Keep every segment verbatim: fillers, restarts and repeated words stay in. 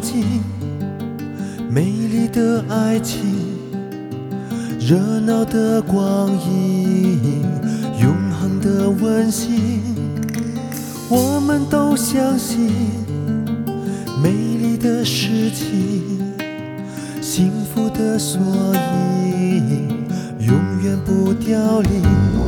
信，美丽的爱情，热闹的光阴，永恒的温馨。我们都相信美丽的事情，幸福的缩影，永远不凋零。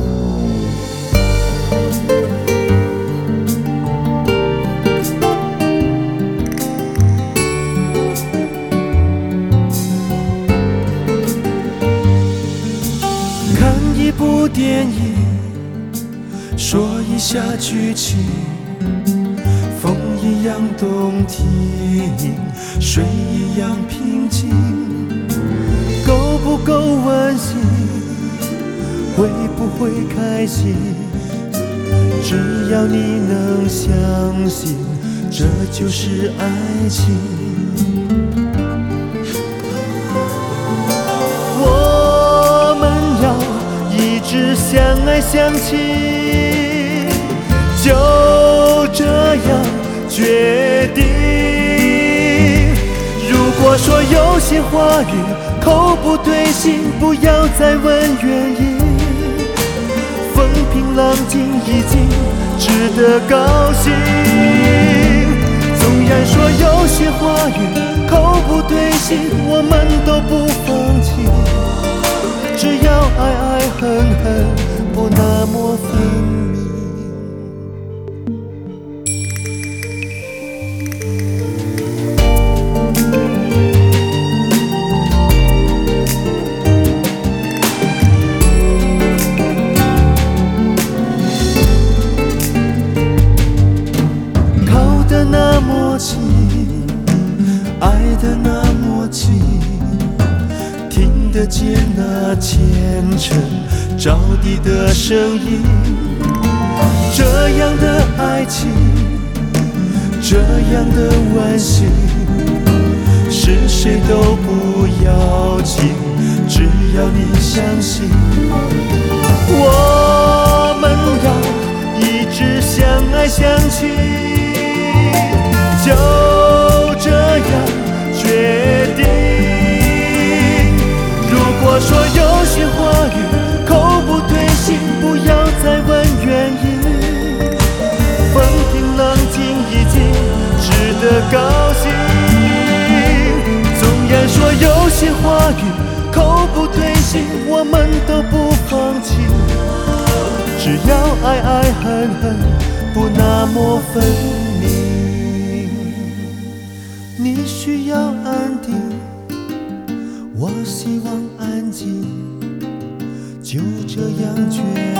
看一部电影，说一下剧情，风一样动听，水一样平静，够不够温馨？会不会开心？只要你能相信，这就是爱情。我们要一直相爱相亲，就这样决定。如果说有些话语口不对心，不要再问原因。风平浪静已经值得高兴。纵然说有些话语口不对心，我们都不放弃。只要爱爱恨恨不那么分明。那么近，爱的那么近，听得见那虔诚着地的声音。这样的爱情，这样的温馨，是谁都不要紧，只要你相信。我们要一直相爱相亲，就这样决定。如果说有些话语口不对心，不要再问原因。风平浪静已经值得高兴。纵然说有些话语口不对心，我们都不放弃。只要爱爱恨恨不那么分明。你需要安定，我希望安静，就这样决定。